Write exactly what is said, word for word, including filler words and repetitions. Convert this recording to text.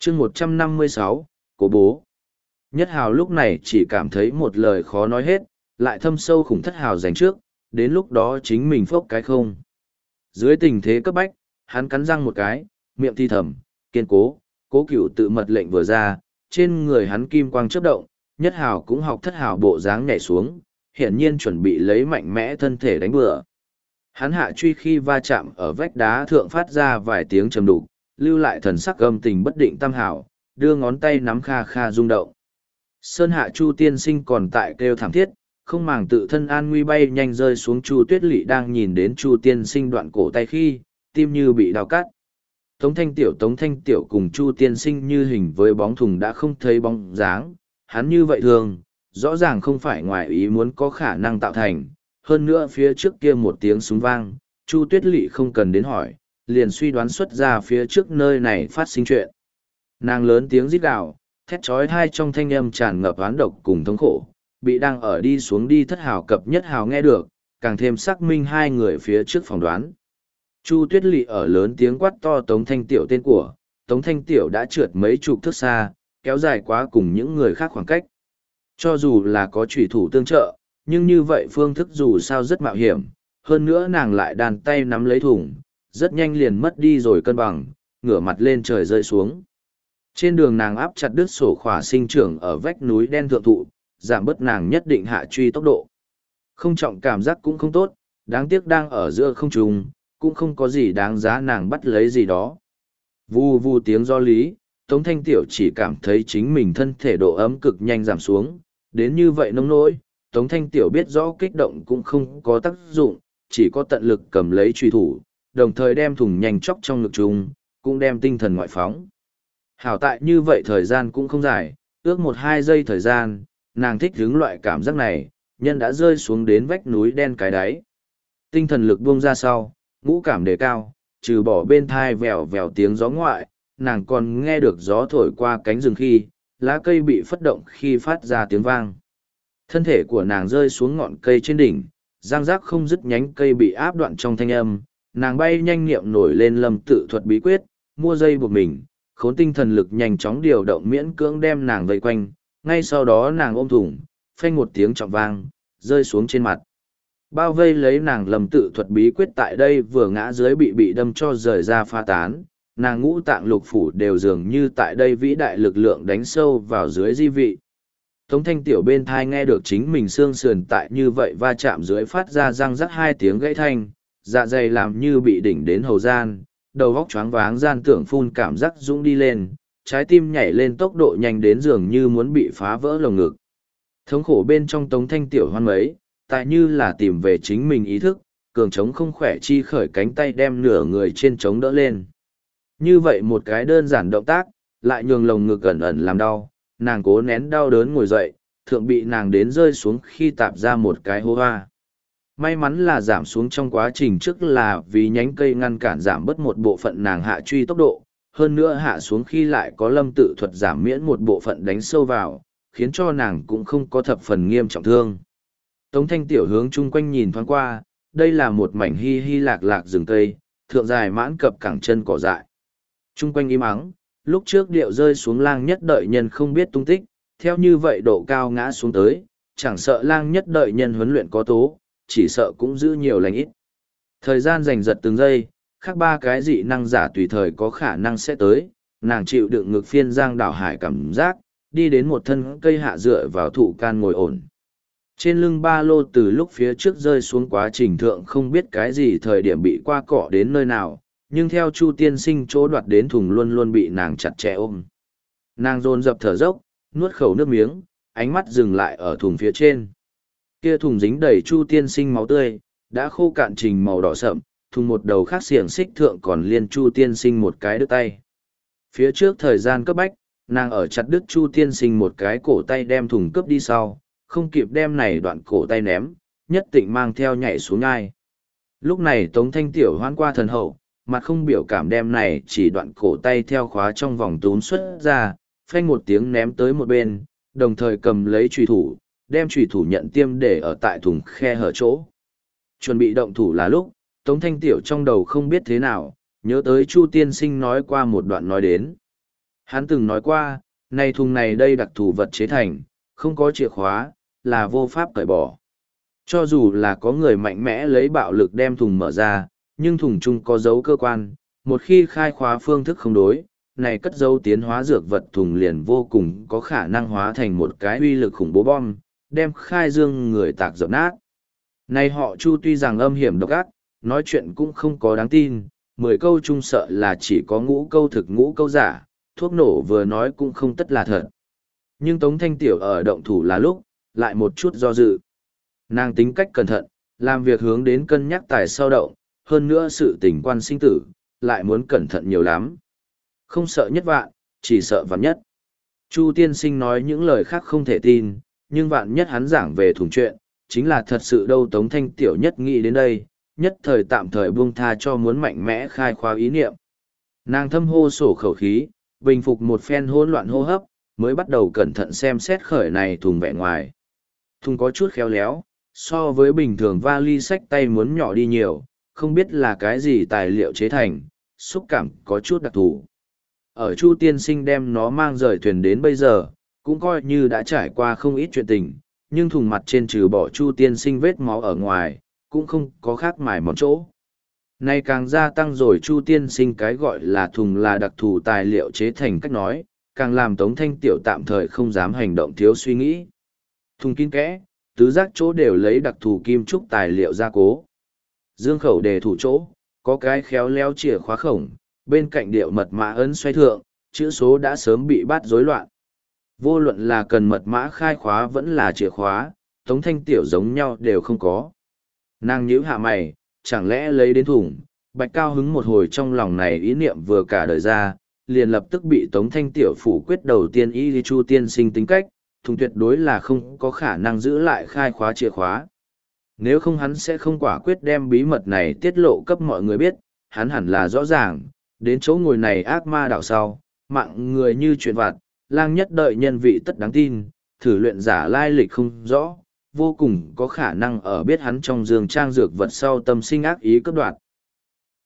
chương một trăm năm mươi sáu, Cố bố. Nhất hào lúc này chỉ cảm thấy một lời khó nói hết, lại thâm sâu khủng thất hào dành trước, đến lúc đó chính mình phốc cái không. Dưới tình thế cấp bách, hắn cắn răng một cái, miệng thi thầm, kiên cố, cố cửu tự mật lệnh vừa ra, trên người hắn kim quang chớp động, nhất hào cũng học thất hào bộ dáng nhảy xuống, hiển nhiên chuẩn bị lấy mạnh mẽ thân thể đánh bừa. Hắn hạ truy khi va chạm ở vách đá thượng phát ra vài tiếng trầm đục, lưu lại thần sắc âm tình bất định tam hảo, đưa ngón tay nắm kha kha rung động. Sơn hạ Chu tiên sinh còn tại kêu thảm thiết, không màng tự thân an nguy bay nhanh rơi xuống. Chu Tuyết Lệ đang nhìn đến Chu tiên sinh đoạn cổ tay khi, tim như bị đào cắt. Tống Thanh Tiểu Tống Thanh Tiểu cùng Chu tiên sinh như hình với bóng thùng đã không thấy bóng dáng, hắn như vậy thường, rõ ràng không phải ngoài ý muốn có khả năng tạo thành. Hơn nữa phía trước kia một tiếng súng vang, Chu Tuyết Lệ không cần đến hỏi, liền suy đoán xuất ra phía trước nơi này phát sinh chuyện. Nàng lớn tiếng rít gào, thét chói tai trong thanh âm tràn ngập oán độc cùng thống khổ, bị đang ở đi xuống đi thất hào cập nhất hào nghe được, càng thêm xác minh hai người phía trước phỏng đoán. Chu Tuyết Lệ ở lớn tiếng quát to Tống Thanh Tiểu tên của, Tống Thanh Tiểu đã trượt mấy chục thước xa, kéo dài quá cùng những người khác khoảng cách. Cho dù là có chủy thủ tương trợ, nhưng như vậy phương thức dù sao rất mạo hiểm, hơn nữa nàng lại đàn tay nắm lấy thùng, rất nhanh liền mất đi rồi cân bằng, ngửa mặt lên trời rơi xuống. Trên đường nàng áp chặt đứt sổ khỏa sinh trưởng ở vách núi đen thượng thụ, giảm bớt nàng nhất định hạ truy tốc độ. Không trọng cảm giác cũng không tốt, đáng tiếc đang ở giữa không trung, cũng không có gì đáng giá nàng bắt lấy gì đó. Vù vù tiếng do lý, Tống Thanh Tiểu chỉ cảm thấy chính mình thân thể độ ấm cực nhanh giảm xuống, đến như vậy nông nỗi, Tống Thanh Tiểu biết rõ kích động cũng không có tác dụng, chỉ có tận lực cầm lấy truy thủ, đồng thời đem thùng nhanh chóc trong ngực trùng, cũng đem tinh thần ngoại phóng. Hảo tại như vậy thời gian cũng không dài, ước một hai giây thời gian, nàng thích hứng loại cảm giác này, nhân đã rơi xuống đến vách núi đen cái đáy. Tinh thần lực buông ra sau, ngũ cảm đề cao, trừ bỏ bên thai vèo vèo tiếng gió ngoại, nàng còn nghe được gió thổi qua cánh rừng khi, lá cây bị phất động khi phát ra tiếng vang. Thân thể của nàng rơi xuống ngọn cây trên đỉnh, răng rác không dứt nhánh cây bị áp đoạn trong thanh âm, nàng bay nhanh niệm nổi lên lâm tự thuật bí quyết, mua dây buộc mình, khốn tinh thần lực nhanh chóng điều động miễn cưỡng đem nàng vây quanh, ngay sau đó nàng ôm thủng, phanh một tiếng trọng vang, rơi xuống trên mặt. Bao vây lấy nàng lầm tự thuật bí quyết tại đây vừa ngã dưới bị bị đâm cho rời ra pha tán, nàng ngũ tạng lục phủ đều dường như tại đây vĩ đại lực lượng đánh sâu vào dưới di vị. Tống Thanh Tiểu bên thai nghe được chính mình xương sườn tại như vậy va chạm dưới phát ra răng rắc hai tiếng gãy thanh, dạ dày làm như bị đỉnh đến hầu gian, đầu góc choáng váng gian tưởng phun cảm giác dũng đi lên, trái tim nhảy lên tốc độ nhanh đến dường như muốn bị phá vỡ lồng ngực. Thống khổ bên trong Tống Thanh Tiểu hoan mấy, tại như là tìm về chính mình ý thức, cường trống không khỏe chi khởi cánh tay đem nửa người trên trống đỡ lên. Như vậy một cái đơn giản động tác, lại nhường lồng ngực ẩn ẩn làm đau, nàng cố nén đau đớn ngồi dậy, thượng bị nàng đến rơi xuống khi tạp ra một cái hố hoa. May mắn là giảm xuống trong quá trình trước là vì nhánh cây ngăn cản giảm bớt một bộ phận nàng hạ truy tốc độ, hơn nữa hạ xuống khi lại có lâm tự thuật giảm miễn một bộ phận đánh sâu vào, khiến cho nàng cũng không có thập phần nghiêm trọng thương. Tống Thanh Tiểu hướng chung quanh nhìn thoáng qua, đây là một mảnh hy hy lạc lạc rừng cây, thượng dài mãn cập cẳng chân cỏ dại. Chung quanh im ắng, lúc trước điệu rơi xuống lang nhất đợi nhân không biết tung tích, theo như vậy độ cao ngã xuống tới, chẳng sợ lang nhất đợi nhân huấn luyện có tố, chỉ sợ cũng giữ nhiều lành ít. Thời gian giành giật từng giây, khác ba cái dị năng giả tùy thời có khả năng sẽ tới, nàng chịu đựng ngực phiên giang đảo hải cảm giác, đi đến một thân cây hạ dựa vào thụ can ngồi ổn. Trên lưng ba lô từ lúc phía trước rơi xuống quá trình thượng không biết cái gì thời điểm bị qua cọ đến nơi nào, nhưng theo Chu tiên sinh chỗ đoạt đến thùng luôn luôn bị nàng chặt chẽ ôm. Nàng dồn dập thở dốc, nuốt khẩu nước miếng, ánh mắt dừng lại ở thùng phía trên. Kia thùng dính đầy Chu tiên sinh máu tươi, đã khô cạn trình màu đỏ sậm, thùng một đầu khác xiềng xích thượng còn liên Chu tiên sinh một cái đứt tay. Phía trước thời gian cấp bách, nàng ở chặt đứt Chu tiên sinh một cái cổ tay đem thùng cướp đi sau, không kịp đem này đoạn cổ tay ném, nhất định mang theo nhảy xuống ngai. Lúc này Tống Thanh Tiểu hoan qua thần hậu, mặt không biểu cảm đem này chỉ đoạn cổ tay theo khóa trong vòng túm xuất ra, phanh một tiếng ném tới một bên, đồng thời cầm lấy chùy thủ, đem chùy thủ nhận tiêm để ở tại thùng khe hở chỗ. Chuẩn bị động thủ là lúc, Tống Thanh Tiểu trong đầu không biết thế nào, nhớ tới Chu tiên sinh nói qua một đoạn nói đến. Hắn từng nói qua, này thùng này đây đặc thù vật chế thành, không có chìa khóa, là vô pháp cởi bỏ. Cho dù là có người mạnh mẽ lấy bạo lực đem thùng mở ra, nhưng thùng chung có dấu cơ quan, một khi khai khóa phương thức không đối, này cất dấu tiến hóa dược vật thùng liền vô cùng có khả năng hóa thành một cái uy lực khủng bố bom, đem khai dương người tạc dập nát. Này họ Chu tuy rằng âm hiểm độc ác, nói chuyện cũng không có đáng tin, mười câu chung sợ là chỉ có ngũ câu thực ngũ câu giả, thuốc nổ vừa nói cũng không tất là thật. Nhưng Tống Thanh Tiểu ở động thủ là lúc, lại một chút do dự. Nàng tính cách cẩn thận, làm việc hướng đến cân nhắc tài sau động, hơn nữa sự tình quan sinh tử, lại muốn cẩn thận nhiều lắm. Không sợ nhất vạn, chỉ sợ vạn nhất. Chu tiên sinh nói những lời khác không thể tin, nhưng vạn nhất hắn giảng về thùng chuyện, chính là thật sự đâu. Tống Thanh Tiểu nhất nghĩ đến đây, nhất thời tạm thời buông tha cho muốn mạnh mẽ khai khóa ý niệm. Nàng thâm hô sổ khẩu khí, bình phục một phen hỗn loạn hô hấp, mới bắt đầu cẩn thận xem xét khởi này thùng vẻ ngoài. Thùng có chút khéo léo, so với bình thường vali sách tay muốn nhỏ đi nhiều, không biết là cái gì tài liệu chế thành, xúc cảm có chút đặc thù. Ở Chu tiên sinh đem nó mang rời thuyền đến bây giờ, cũng coi như đã trải qua không ít chuyện tình, nhưng thùng mặt trên trừ bỏ Chu tiên sinh vết máu ở ngoài, cũng không có khác mài món chỗ. Nay càng gia tăng rồi Chu tiên sinh cái gọi là thùng là đặc thù tài liệu chế thành cách nói, càng làm Tống Thanh Tiểu tạm thời không dám hành động thiếu suy nghĩ. Thùng kín kẽ, tứ giác chỗ đều lấy đặc thù kim trúc tài liệu gia cố. Dương khẩu đề thủ chỗ, có cái khéo léo chìa khóa khổng, bên cạnh điệu mật mã ấn xoay thượng, chữ số đã sớm bị bắt rối loạn. Vô luận là cần mật mã khai khóa vẫn là chìa khóa, Tống Thanh Tiểu giống nhau đều không có. Nàng nhíu hạ mày, chẳng lẽ lấy đến thùng, Bạch Cao hứng một hồi trong lòng này ý niệm vừa cả đời ra, liền lập tức bị Tống Thanh Tiểu phủ quyết đầu tiên ý đi Chu tiên sinh tính cách, thùng tuyệt đối là không có khả năng giữ lại khai khóa chìa khóa. Nếu không hắn sẽ không quả quyết đem bí mật này tiết lộ cấp mọi người biết, hắn hẳn là rõ ràng, đến chỗ ngồi này ác ma đảo sau, mạng người như chuyện vặt, lang nhất đợi nhân vị tất đáng tin, thử luyện giả lai lịch không rõ, vô cùng có khả năng ở biết hắn trong giường trang dược vật sau tâm sinh ác ý cấp đoạt,